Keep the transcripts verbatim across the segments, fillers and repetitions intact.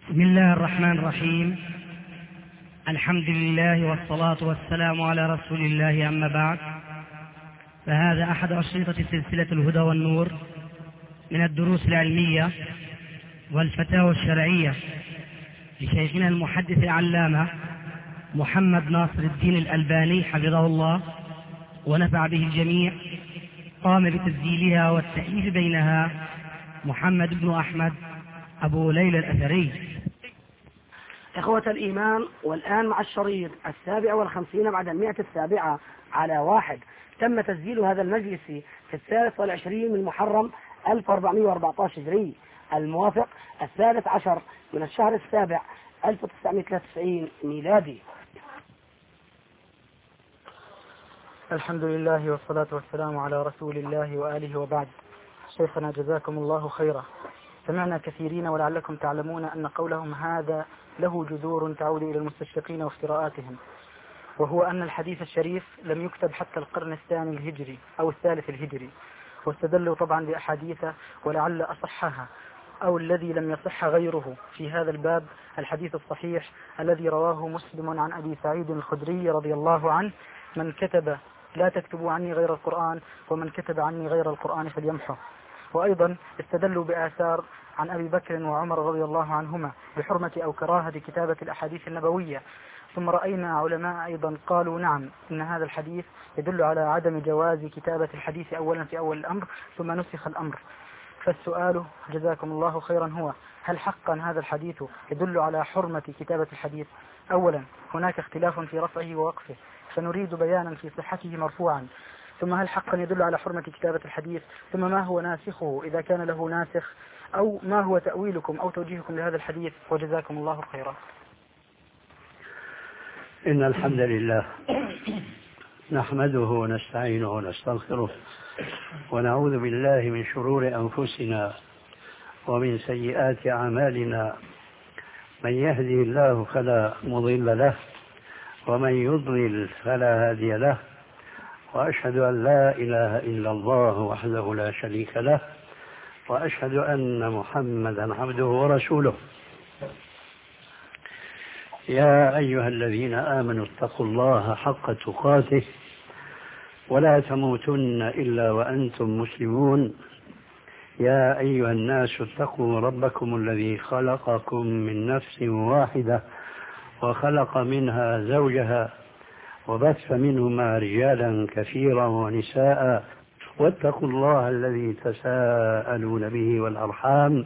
بسم الله الرحمن الرحيم. الحمد لله والصلاة والسلام على رسول الله، أما بعد، فهذا أحد أشرطة سلسلة الهدى والنور من الدروس العلمية والفتاوى الشرعية لشيخنا المحدث العلامة محمد ناصر الدين الألباني حفظه الله ونفع به الجميع. قام بتسجيلها والتأليف بينها محمد بن أحمد أبو ليلى الأثري. إخوة الإيمان، والآن مع الشريط السابع والخمسين بعد المئة السابعة على واحد. تم تسجيل هذا المجلس في الثالث والعشرين من محرم ألف وأربعمائة وأربعة عشر هجري، الموافق الثالث عشر من الشهر السابع ألف وتسعمائة وثلاثة وتسعين ميلادي. الحمد لله والصلاة والسلام على رسول الله وآله وبعد. شيخنا جزاكم الله خيرا. سمعنا كثيرين ولعلكم تعلمون أن قولهم هذا له جذور تعود إلى المستشرقين وافتراءاتهم، وهو أن الحديث الشريف لم يكتب حتى القرن الثاني الهجري أو الثالث الهجري، واستدلوا طبعا بأحاديث ولعل أصحها أو الذي لم يصح غيره في هذا الباب الحديث الصحيح الذي رواه مسلم عن أبي سعيد الخدري رضي الله عنه: من كتب لا تكتبوا عني غير القرآن، ومن كتب عني غير القرآن فليمحه. وأيضا استدلوا بآثار عن أبي بكر وعمر رضي الله عنهما بحرمة أو كراهة كتابة الأحاديث النبوية. ثم رأينا علماء أيضا قالوا نعم، إن هذا الحديث يدل على عدم جواز كتابة الحديث أولا في أول الأمر ثم نسخ الأمر. فالسؤال جزاكم الله خيرا هو: هل حقا هذا الحديث يدل على حرمة كتابة الحديث؟ أولا، هناك اختلاف في رفعه ووقفه، فنريد بيانا في صحته مرفوعا. ثم هل حقا يدل على حرمة كتابة الحديث؟ ثم ما هو ناسخه إذا كان له ناسخ؟ أو ما هو تأويلكم أو توجيهكم لهذا الحديث؟ وجزاكم الله خيرا. إن الحمد لله نحمده ونستعينه ونستغفره ونعوذ بالله من شرور أنفسنا ومن سيئات أعمالنا. من يهدي الله فلا مضل له ومن يضلل فلا هادي له، وأشهد أن لا إله إلا الله وحده لا شريك له، وأشهد أن محمدا عبده ورسوله. يا أيها الذين آمنوا اتقوا الله حق تقاته ولا تموتن إلا وأنتم مسلمون. يا أيها الناس اتقوا ربكم الذي خلقكم من نفس واحدة وخلق منها زوجها وبث منهما رجالا كثيرا ونساء، واتقوا الله الذي تساءلون به والأرحام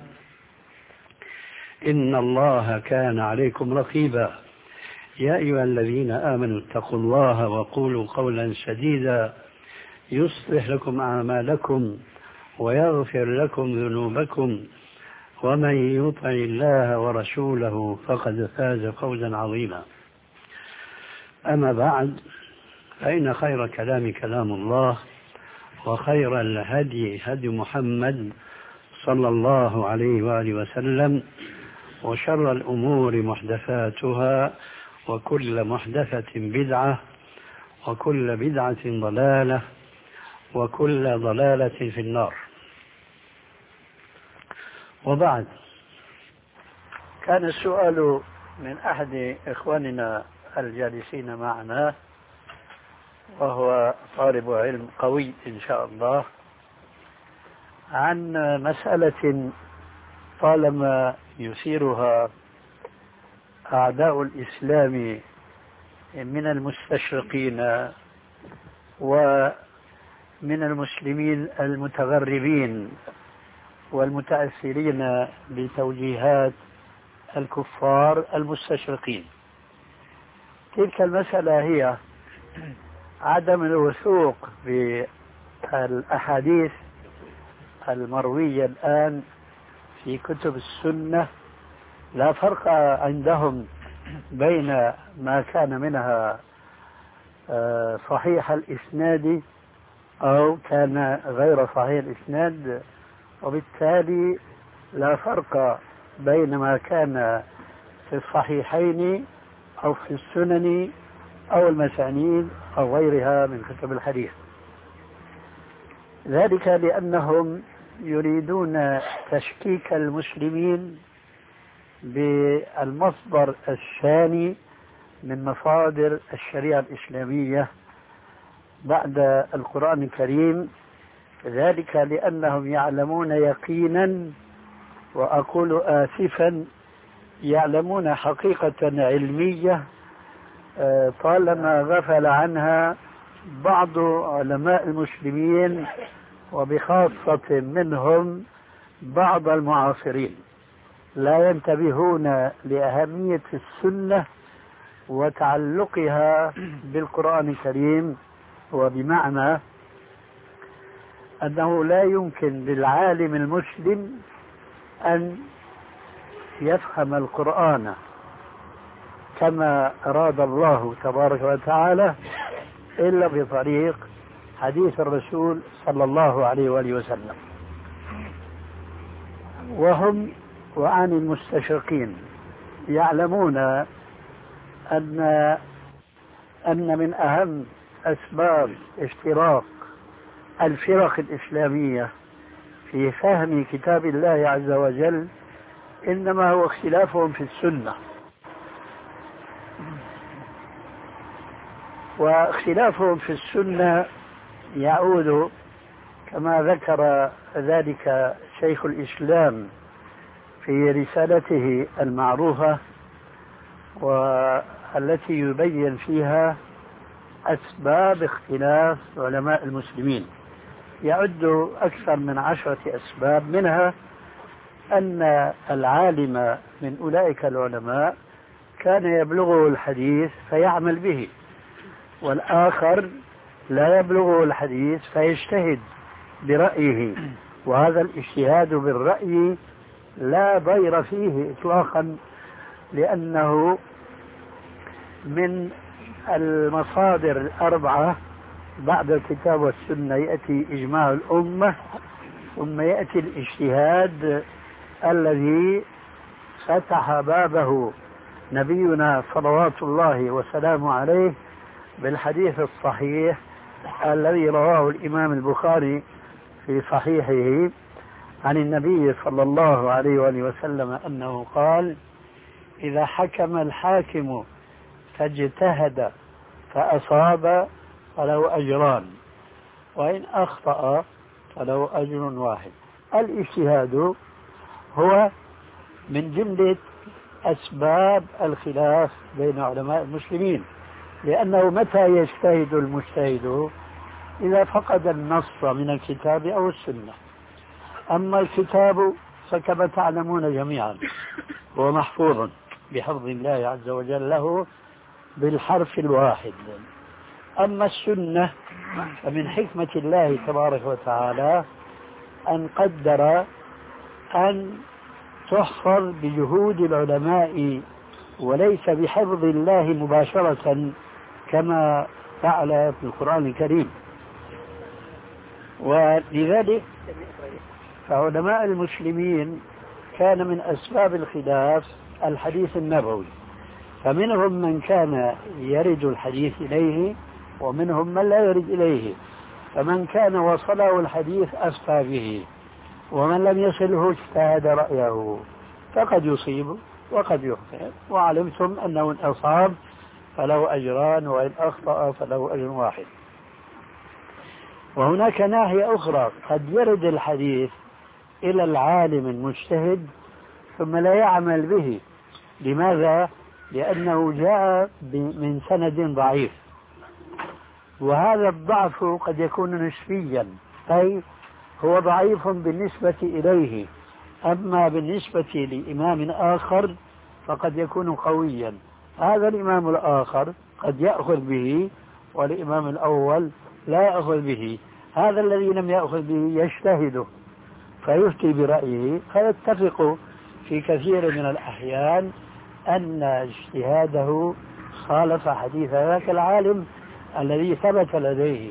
إن الله كان عليكم رقيبا. يا أيها الذين آمنوا اتقوا الله وقولوا قولا سديدا يصلح لكم أعمالكم ويغفر لكم ذنوبكم، ومن يطع الله ورسوله فقد فاز فوزا عظيما. أما بعد، فإن خير كلام كلام الله، وخير الهدي هدي محمد صلى الله عليه وآله وسلم، وشر الأمور محدثاتها، وكل محدثة بدعة، وكل بدعة ضلالة، وكل ضلالة في النار. وبعد، كان السؤال من أحد إخواننا الجالسين معنا، وهو طالب علم قوي إن شاء الله، عن مسألة طالما يثيرها أعداء الإسلام من المستشرقين ومن المسلمين المتغربين والمتأثرين بتوجيهات الكفار المستشرقين. تلك المسألة هي عدم الوثوق بالأحاديث المروية الآن في كتب السنة. لا فرق عندهم بين ما كان منها صحيح الإسناد أو كان غير صحيح الإسناد، وبالتالي لا فرق بين ما كان في الصحيحين أو في السنن أو المسانيد أو غيرها من كتب الحديث. ذلك لأنهم يريدون تشكيك المسلمين بالمصدر الثاني من مصادر الشريعة الإسلامية بعد القرآن الكريم، ذلك لأنهم يعلمون يقينا، وأقول آسفا يعلمون حقيقة علمية طالما غفل عنها بعض علماء المسلمين، وبخاصة منهم بعض المعاصرين، لا ينتبهون لأهمية السنة وتعلقها بالقرآن الكريم. وبمعنى أنه لا يمكن للعالم المسلم أن يفهم القرآن كما أراد الله تبارك وتعالى إلا بطريق حديث الرسول صلى الله عليه وآله وسلم. وهم وعن المستشرقين يعلمون أن أن من أهم أسباب افتراق الفرق الإسلامية في فهم كتاب الله عز وجل إنما هو اختلافهم في السنة. واختلافهم في السنة يعود كما ذكر ذلك شيخ الإسلام في رسالته المعروفة، والتي يبين فيها أسباب اختلاف علماء المسلمين. يعد أكثر من عشرة أسباب، منها أن العالم من أولئك العلماء كان يبلغه الحديث فيعمل به، والآخر لا يبلغه الحديث فيجتهد برأيه، وهذا الاجتهاد بالرأي لا ضير فيه إطلاقا، لأنه من المصادر الأربعة بعد الكتاب والسنة يأتي إجماع الأمة، ثم يأتي الاجتهاد الذي فتح بابه نبينا صلوات الله وسلامه عليه بالحديث الصحيح الذي رواه الإمام البخاري في صحيحه عن النبي صلى الله عليه وآله وسلم أنه قال: إذا حكم الحاكم فاجتهد فأصاب فله أجران، وإن أخطأ فله أجر واحد. الاجتهاد هو من جملة أسباب الخلاف بين علماء المسلمين، لأنه متى يجتهد المجتهد؟ إذا فقد النص من الكتاب أو السنة. أما الكتاب فكما تعلمون جميعا هو محفوظ بحفظ الله عز وجل له بالحرف الواحد. أما السنة فمن حكمة الله تبارك وتعالى أن قدر أن تحفظ بجهود العلماء وليس بحفظ الله مباشرة كما فعل في القرآن الكريم. ولذلك فعلماء المسلمين كان من أسباب الخلاف الحديث النبوي، فمنهم من كان يرد الحديث إليه ومنهم من لا يرد إليه، فمن كان وصله الحديث أفتى به، ومن لم يصله اجتهد رأيه، فقد يصيب وقد يخطئ، وعلمتم أنه إن أصاب فله أجران وإن أخطأ فله أجر واحد. وهناك ناحية أخرى، قد يرد الحديث إلى العالم المجتهد ثم لا يعمل به. لماذا؟ لأنه جاء من سند ضعيف، وهذا الضعف قد يكون نسبيا، أي هو ضعيف بالنسبة إليه، أما بالنسبة لإمام آخر فقد يكون قويا. هذا الإمام الآخر قد يأخذ به والإمام الأول لا يأخذ به. هذا الذي لم يأخذ به يجتهد فيفتي برأيه، فيتفق في كثير من الأحيان أن اجتهاده خالف حديث ذاك العالم الذي ثبت لديه.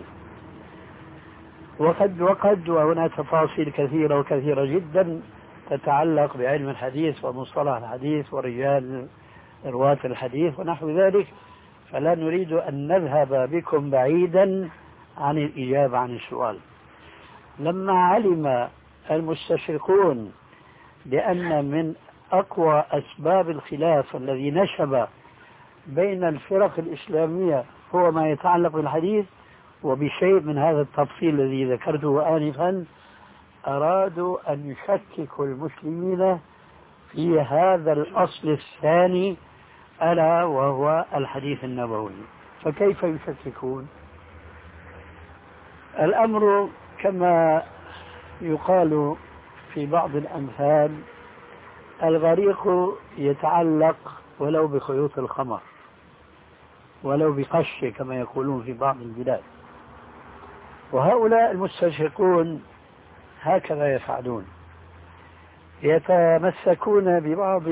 وقد وقد وهنا تفاصيل كثيرة وكثيرة جدا تتعلق بعلم الحديث ومصطلح الحديث ورجال رواة الحديث ونحو ذلك، فلا نريد أن نذهب بكم بعيدا عن الإجابة عن السؤال. لما علم المستشرقون بأن من أقوى أسباب الخلاف الذي نشب بين الفرق الإسلامية هو ما يتعلق بالحديث، وبشيء من هذا التفصيل الذي ذكرته آنفا أرادوا أن يشككوا المسلمين في هذا الأصل الثاني ألا وهو الحديث النبوي. فكيف يشككون؟ الأمر كما يقال في بعض الأمثال: الغريق يتعلق ولو بخيوط الخمر، ولو بقش كما يقولون في بعض البلاد. وهؤلاء المستشرقون هكذا يفعلون، يتمسكون ببعض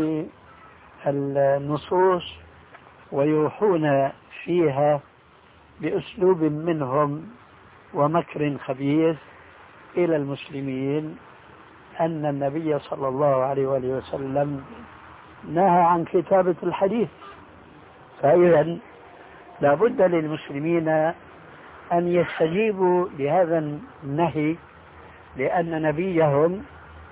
النصوص ويوحون فيها بأسلوب منهم ومكر خبيث إلى المسلمين أن النبي صلى الله عليه وآله وسلم نهى عن كتابة الحديث. فإذا لا بد للمسلمين أن يستجيبوا لهذا النهي، لأن نبيهم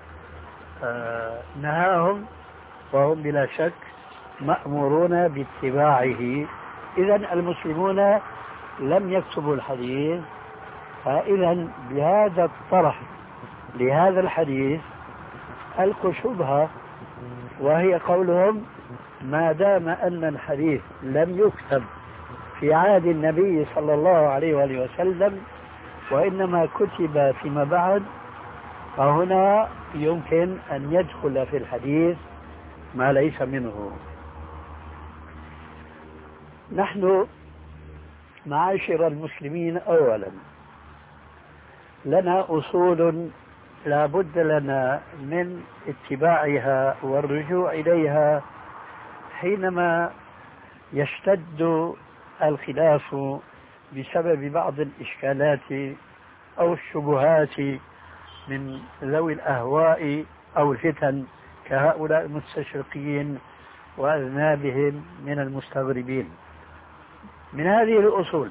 نهاهم وهم بلا شك مأمورون باتباعه. إذا المسلمون لم يكتبوا الحديث، فإذا بهذا الطرح لهذا الحديث ألقوا شبهة، وهي قولهم: ما دام أن الحديث لم يكتب في عهد النبي صلى الله عليه وآله وسلم وإنما كتب فيما بعد، فهنا يمكن أن يدخل في الحديث ما ليس منه. نحن معاشر المسلمين أولا لنا أصول لا بد لنا من اتباعها والرجوع إليها حينما يشتد الخلاف بسبب بعض الإشكالات أو الشبهات من ذوي الأهواء أو الفتن كهؤلاء المستشرقين وأذنابهم من المستغربين. من هذه الأصول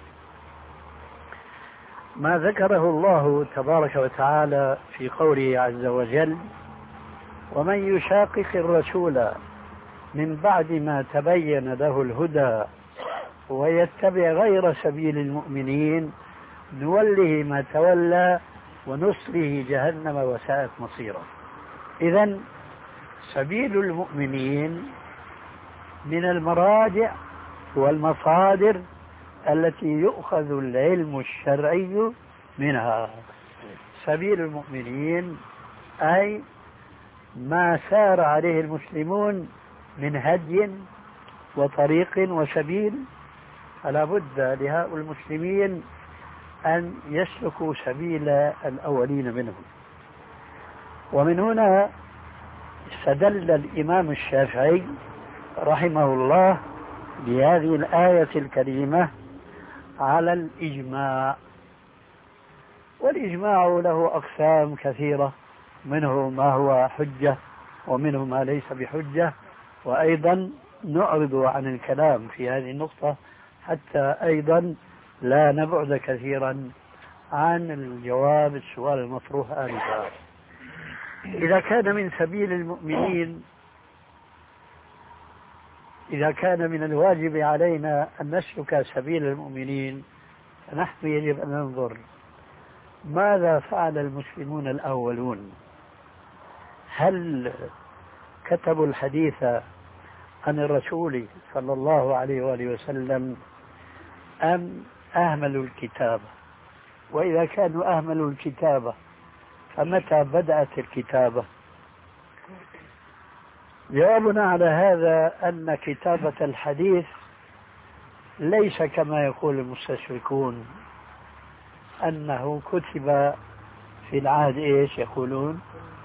ما ذكره الله تبارك وتعالى في قوله عز وجل: ومن يشاقق الرسول من بعد ما تبين له الهدى ويتبع غير سبيل المؤمنين نوله ما تولى ونصله جهنم وساءت مصيرا. إذن سبيل المؤمنين من المراجع والمصادر التي يؤخذ العلم الشرعي منها. سبيل المؤمنين أي ما سار عليه المسلمون من هدي وطريق وسبيل، فلا بد لهؤلاء المسلمين أن يسلكوا سبيل الأولين منهم. ومن هنا استدل الإمام الشافعي رحمه الله بهذه الآية الكريمة على الإجماع. والإجماع له أقسام كثيرة، منه ما هو حجة ومنه ما ليس بحجة، وأيضا نعرض عن الكلام في هذه النقطة حتى أيضا لا نبعد كثيرا عن الجواب السؤال المطروح آنفا. إذا كان من سبيل المؤمنين، إذا كان من الواجب علينا أن نسلك سبيل المؤمنين، فنحن يجب أن ننظر ماذا فعل المسلمون الأولون. هل كتبوا الحديث عن الرسول صلى الله عليه وآله وسلم أم أهملوا الكتابة؟ وإذا كانوا أهملوا الكتابة فمتى بدأت الكتابة؟ جوابنا على هذا أن كتابة الحديث ليس كما يقول المستشركون أنه كتب في العهد إيش يقولون؟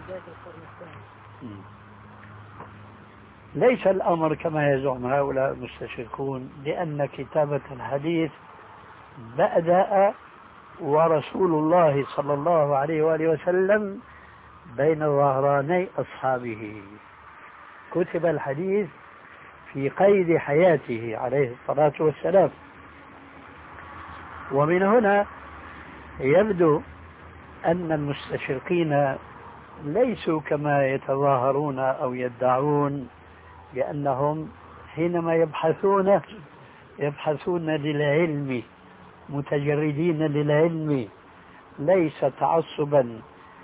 ليس الأمر كما يزعم هؤلاء المستشركون، لأن كتابة الحديث بدأ ورسول الله صلى الله عليه وآله وسلم بين ظهراني أصحابه. كتب الحديث في قيد حياته عليه الصلاة والسلام. ومن هنا يبدو أن المستشرقين ليسوا كما يتظاهرون أو يدعون بأنهم حينما يبحثون يبحثون للعلم، متجردين للعلم، ليس تعصبا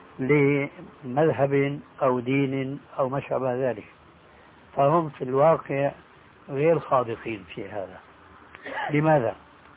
لمذهب أو دين أو ما شابه ذلك. فهم في الواقع غير صادقين في هذا. لماذا؟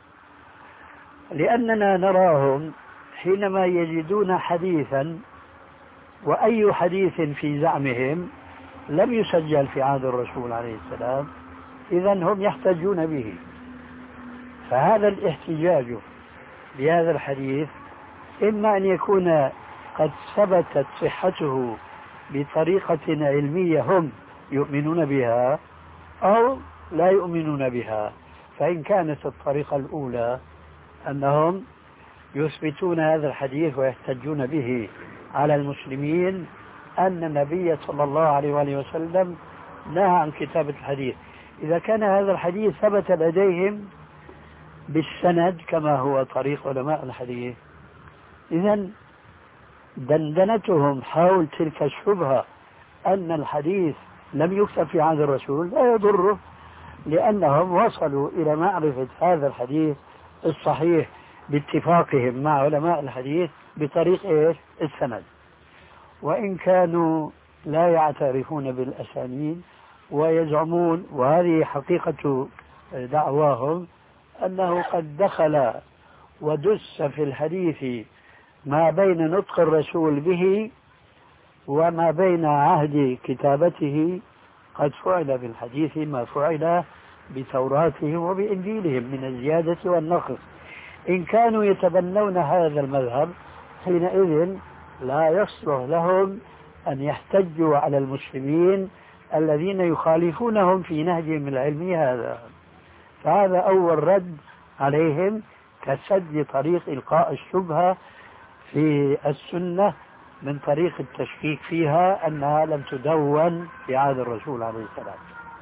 لأننا نراهم حينما يجدون حديثا، وأي حديث في زعمهم لم يسجل في عهد الرسول عليه السلام، إذن هم يحتجون به. فهذا الاحتجاج بهذا الحديث إما أن يكون قد ثبتت صحته بطريقة علمية هم يؤمنون بها، أو لا يؤمنون بها. فإن كانت الطريقة الأولى أنهم يثبتون هذا الحديث ويحتجون به على المسلمين أن النبي صلى الله عليه وآله وسلم نهى عن كتابة الحديث، إذا كان هذا الحديث ثبت لديهم بالسند كما هو طريق علماء الحديث، إذن دندنتهم حول تلك الشبهة أن الحديث لم يكتب في عهد الرسول لا يضره، لأنهم وصلوا إلى معرفة هذا الحديث الصحيح باتفاقهم مع علماء الحديث بطريق إيش؟ السند. وإن كانوا لا يعترفون بالأسانيد ويزعمون، وهذه حقيقة دعواهم، أنه قد دخل ودس في الحديث ما بين نطق الرسول به وما بين عهد كتابته، قد فعل بالحديث ما فعل بتوراتهم وبإنجيلهم من الزيادة والنقص. إن كانوا يتبنون هذا المذهب حينئذ لا يصلح لهم أن يحتجوا على المسلمين الذين يخالفونهم في نهجهم العلمي هذا. فهذا أول رد عليهم كسد طريق إلقاء الشبهة في السنة من طريق التشكيك فيها أنها لم تدون في عهد الرسول عليه السلام.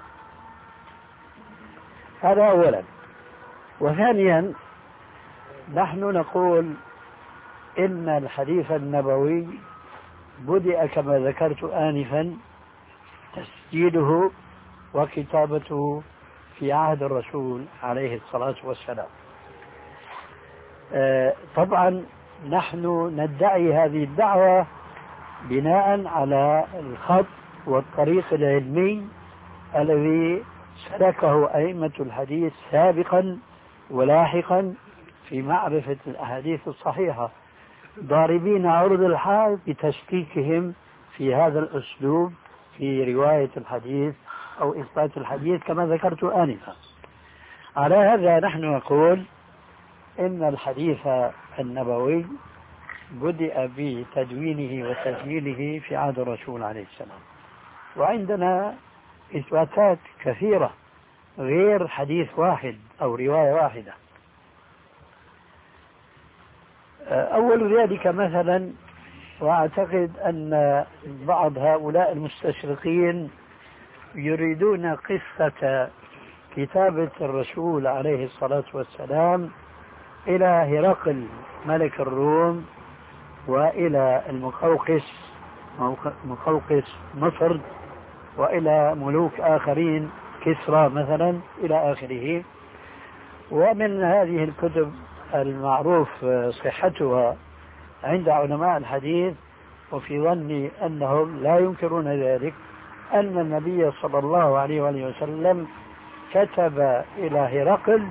هذا أولا. وثانيا، نحن نقول إن الحديث النبوي بدأ كما ذكرت آنفا تسجيله وكتابته في عهد الرسول عليه الصلاة والسلام. آه طبعا نحن ندعي هذه الدعوة بناء على الخط والطريق العلمي الذي سلكه أئمة الحديث سابقا ولاحقا في معرفة الأحاديث الصحيحة، ضاربين عرض الحال بتشكيكهم في هذا الأسلوب في رواية الحديث أو إثبات الحديث كما ذكرت آنفا. على هذا نحن نقول إن الحديث النبوي بدأ بتدوينه وتسجيله في عهد الرسول عليه السلام، وعندنا إثباتات كثيرة غير حديث واحد أو رواية واحدة. أول ذلك مثلا، وأعتقد أن بعض هؤلاء المستشرقين يريدون قصة كتابة الرسول عليه الصلاة والسلام إلى هرقل ملك الروم وإلى المقوقس مقوقس مصر وإلى ملوك آخرين كسرى مثلا إلى آخره. ومن هذه الكتب المعروف صحتها عند علماء الحديث، وفي ظني أنهم لا ينكرون ذلك، أن النبي صلى الله عليه وآله وسلم كتب إلى هرقل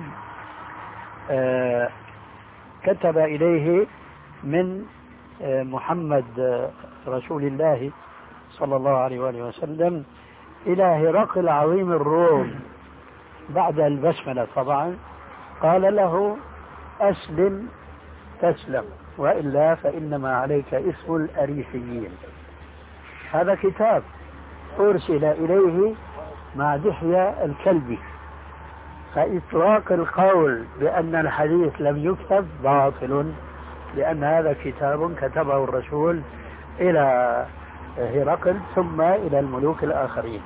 آه كتب إليه من آه محمد آه رسول الله صلى الله عليه وآله وسلم إلى هرقل عظيم الروم بعد البسملة طبعا، قال له: أسلم تسلم، وإلا فإنما عليك اسم الأريسيين. هذا كتاب أرسل إليه مع دحية الكلبي. فإطلاق القول بأن الحديث لم يكتب باطل، لأن هذا كتاب كتبه الرسول إلى هرقل ثم إلى الملوك الآخرين.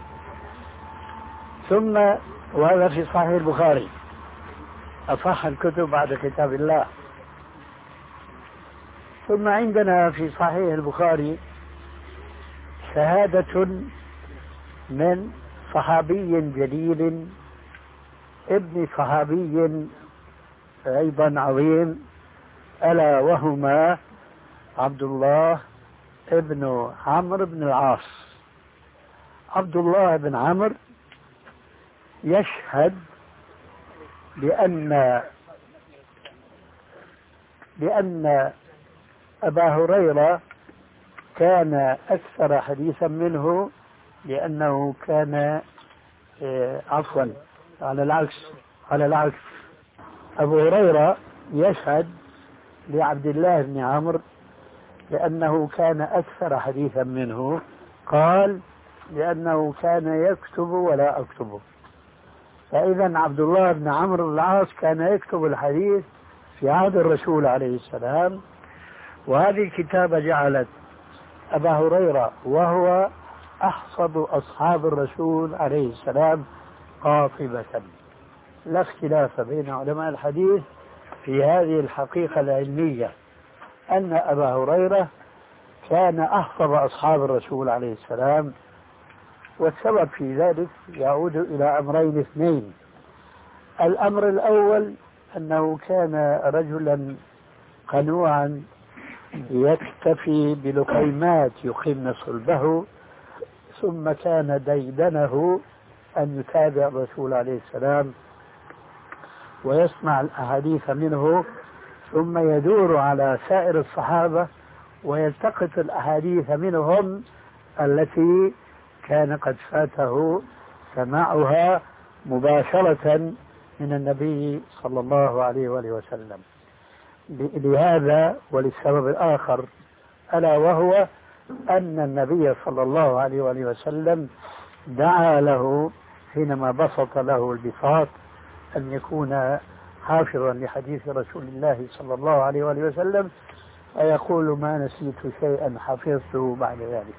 ثم وهذا في صحيح البخاري، أصح الكتب بعد كتاب الله. ثم عندنا في صحيح البخاري شهادة من صحابي جليل ابن صحابي أيضا عظيم، ألا وهما عبد الله ابن عمرو بن العاص. عبد الله بن عمرو يشهد بأن بأن أبا هريرة كان أكثر حديثا منه، لأنه كان عفوا على العكس على العكس أبو هريرة يشهد لعبد الله بن عمرو لأنه كان أكثر حديثا منه، قال لأنه كان يكتب ولا أكتبه. فإذا عبد الله بن عمرو بن العاص كان يكتب الحديث في عهد الرسول عليه السلام، وهذه الكتابة جعلت أبا هريرة وهو أحفظ أصحاب الرسول عليه السلام قاطبة. لا اختلاف بين علماء الحديث في هذه الحقيقة العلمية، أن أبا هريرة كان أحفظ أصحاب الرسول عليه السلام. والسبب في ذلك يعود إلى أمرين اثنين. الأمر الأول أنه كان رجلا قنوعا يكتفي بلقيمات يقيمن صلبه، ثم كان ديدنه أن يتابع الرسول عليه السلام ويسمع الأحاديث منه، ثم يدور على سائر الصحابة ويلتقط الأحاديث منهم التي كان قد فاته سماعها مباشرة من النبي صلى الله عليه وآله وسلم. لهذا وللسبب الآخر، ألا وهو أن النبي صلى الله عليه وآله وسلم دعا له حينما بسط له البساط أن يكون حافظا لحديث رسول الله صلى الله عليه وآله وسلم، فيقول ما نسيت شيئا حفظته بعد ذلك.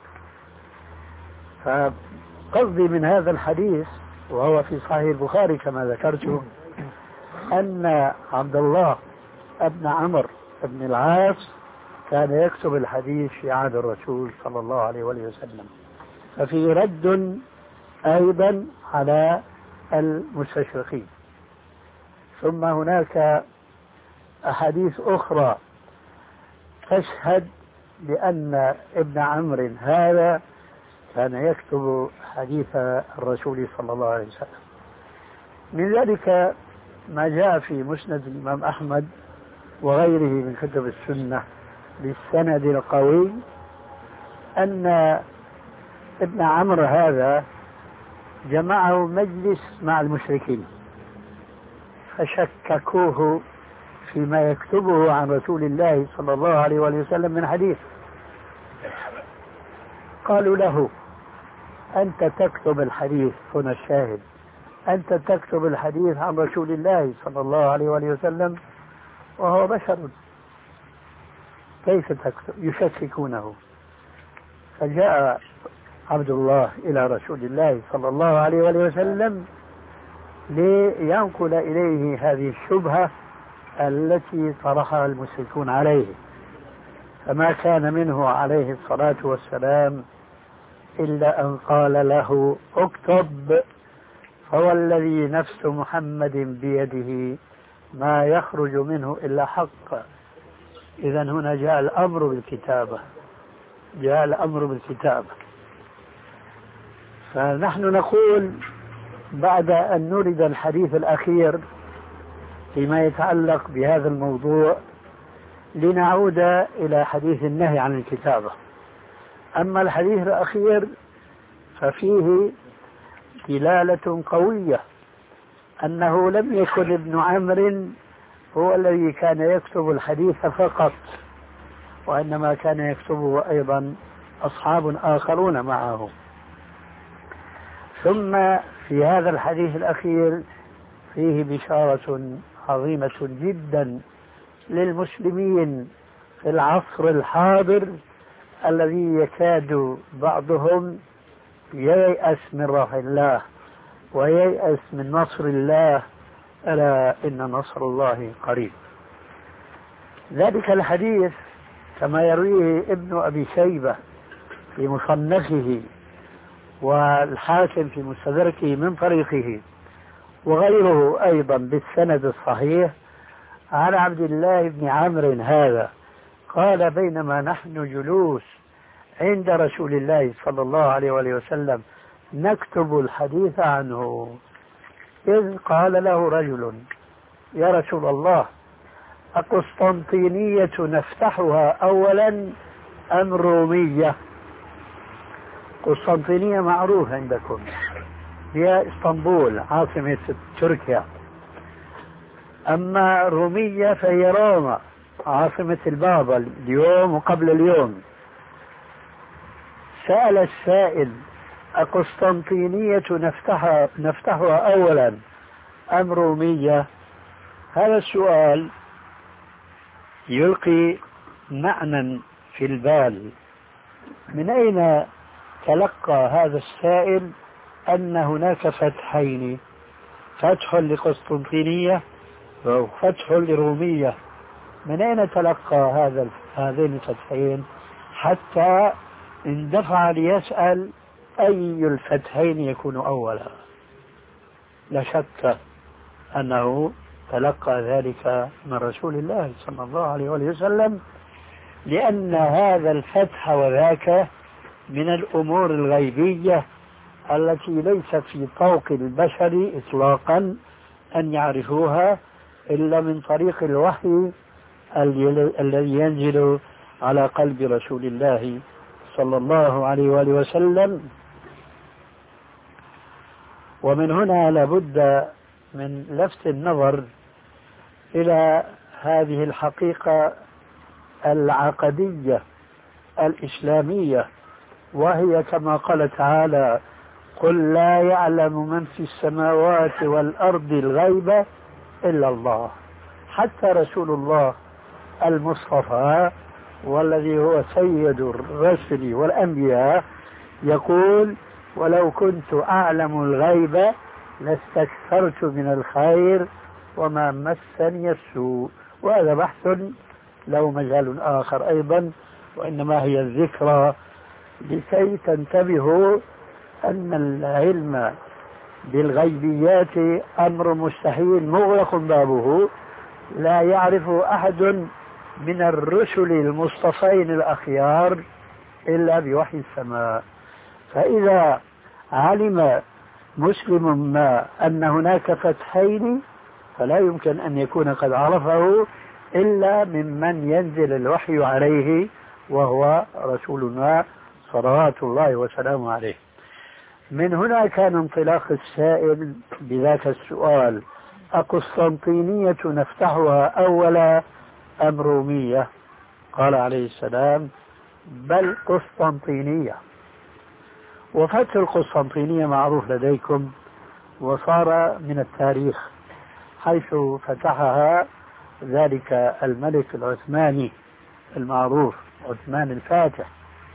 فقصدي من هذا الحديث، وهو في صحيح البخاري كما ذكرته، أن عبد الله ابن عمرو بن العاص كان يكتب الحديث في عهد الرسول صلى الله عليه وآله وسلم. ففي رد أيضا على المستشرقين. ثم هناك أحاديث أخرى تشهد بأن ابن عمرو هذا كان يكتب حديث الرسول صلى الله عليه وسلم. من ذلك ما جاء في مسند الإمام أحمد وغيره من كتب السنة بالسند القوي أن ابن عمرو هذا جمعه مجلس مع المشركين فشككوه فيما يكتبه عن رسول الله صلى الله عليه وسلم من حديث. قالوا له أنت تكتب الحديث، هنا الشاهد، أنت تكتب الحديث عن رسول الله صلى الله عليه وسلم وهو بشر، كيف تكتب؟ يشككونه. فجاء عبد الله إلى رسول الله صلى الله عليه وسلم لينقل إليه هذه الشبهة التي طرحها المشركون عليه، فما كان منه عليه الصلاة والسلام إلا أن قال له اكتب، فوالذي نفس محمد بيده ما يخرج منه إلا حق. إذا هنا جاء الأمر بالكتابة، جاء الأمر بالكتابة. فنحن نقول بعد أن نرد الحديث الأخير فيما يتعلق بهذا الموضوع لنعود إلى حديث النهي عن الكتابة. أما الحديث الأخير ففيه دلالة قوية أنه لم يكن ابن عمرو هو الذي كان يكتب الحديث فقط، وإنما كان يكتبه أيضا أصحاب آخرون معه. ثم في هذا الحديث الأخير فيه بشارة عظيمة جدا للمسلمين في العصر الحاضر الذي يكاد بعضهم ييأس من روح الله وييأس من نصر الله، ألا إن نصر الله قريب. ذلك الحديث كما يرويه ابن أبي شيبة في مصنفه والحاكم في مستدركه من طريقه وغيره أيضا بالسند الصحيح عن عبد الله بن عمرو هذا قال بينما نحن جلوس عند رسول الله صلى الله عليه وآله وسلم نكتب الحديث عنه إذ قال له رجل يا رسول الله أقسطنطينية نفتحها أولا أم رومية؟ قسطنطينية معروف عندكم هي اسطنبول عاصمة تركيا، أما رومية فهي روما عاصمة البابا اليوم وقبل اليوم. سأل السائل أقسطنطينية نفتحها, نفتحها أولا أم رومية؟ هذا السؤال يلقي معنى في البال. من أين تلقى هذا السائل أن هناك فتحين، فتح لقسطنطينية وفتح لرومية؟ من أين تلقى هذا هذين الفتحين حتى اندفع ليسأل أي الفتحين يكون أولا؟ لا شك أنه تلقى ذلك من رسول الله صلى الله عليه وسلم، لأن هذا الفتح وذاك من الأمور الغيبية التي ليس في طوق البشر إطلاقا أن يعرفوها إلا من طريق الوحي الذي ينزل على قلب رسول الله صلى الله عليه وآله وسلم. ومن هنا لابد من لفت النظر إلى هذه الحقيقة العقدية الإسلامية، وهي كما قال تعالى قل لا يعلم من في السماوات والأرض الغيب إلا الله. حتى رسول الله المصطفى والذي هو سيد الرسل والأنبياء يقول ولو كنت أعلم الغيب لاستكثرت من الخير وما مسني السوء. وهذا بحث له مجال آخر أيضا، وإنما هي الذكرى لكي تنتبهوا أن العلم بالغيبيات أمر مستحيل مغلق بابه، لا يعرف أحد من الرسل المصطفين الأخيار إلا بوحي السماء. فإذا علم مسلم ما أن هناك فتحين فلا يمكن أن يكون قد عرفه إلا ممن ينزل الوحي عليه وهو رسولنا صلوات الله وسلامه عليه. من هنا كان انطلاق السائل بذاك السؤال أقسطنطينية نفتحها أولا أم رومية؟ قال عليه السلام بل قسطنطينية. وفتح القسطنطينية معروف لديكم وصار من التاريخ، حيث فتحها ذلك الملك العثماني المعروف عثمان الفاتح.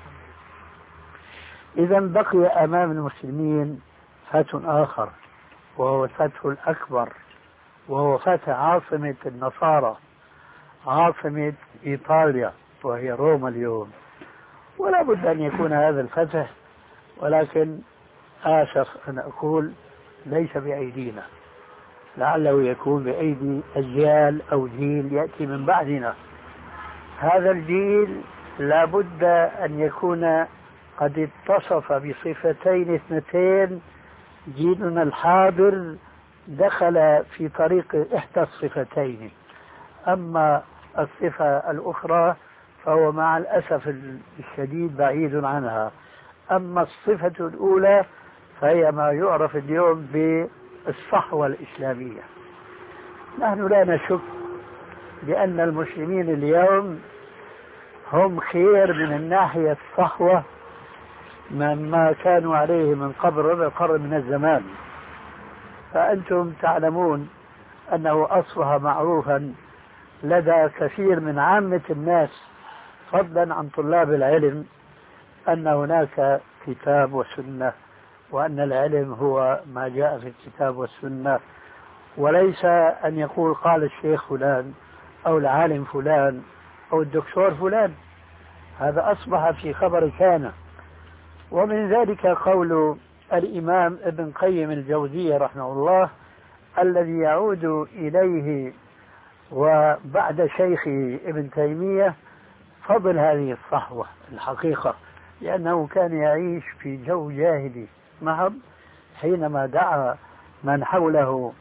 إذا بقي أمام المسلمين فتح آخر وهو الفتح الأكبر، وهو فتح عاصمة النصارى، عاصمة إيطاليا وهي روما اليوم. ولا بد أن يكون هذا الفتح، ولكن آسف أن أقول ليس بأيدينا، لعله يكون بأيدي أجيال أو جيل يأتي من بعدنا. هذا الجيل لا بد أن يكون قد اتصف بصفتين اثنتين. جيلنا الحاضر دخل في طريق إحدى الصفتين، أما الصفة الأخرى فهو مع الأسف الشديد بعيد عنها. أما الصفة الأولى فهي ما يعرف اليوم بالصحوة الإسلامية. نحن لا نشك بأن المسلمين اليوم هم خير من الناحية الصحوة مما كانوا عليه من قبل ربع قرن من الزمان. فأنتم تعلمون أنه أصبح معروفا لدى كثير من عامة الناس فضلا عن طلاب العلم أن هناك كتاب وسنة، وأن العلم هو ما جاء في الكتاب والسنة، وليس أن يقول قال الشيخ فلان أو العالم فلان أو الدكتور فلان. هذا أصبح في خبر كان، ومن ذلك قول الإمام ابن قيم الجوزية رحمه الله الذي يعود إليه وبعد شيخه ابن تيمية فضل هذه الصحوة الحقيقة، لأنه كان يعيش في جو جاهلي محض حينما دعا من حوله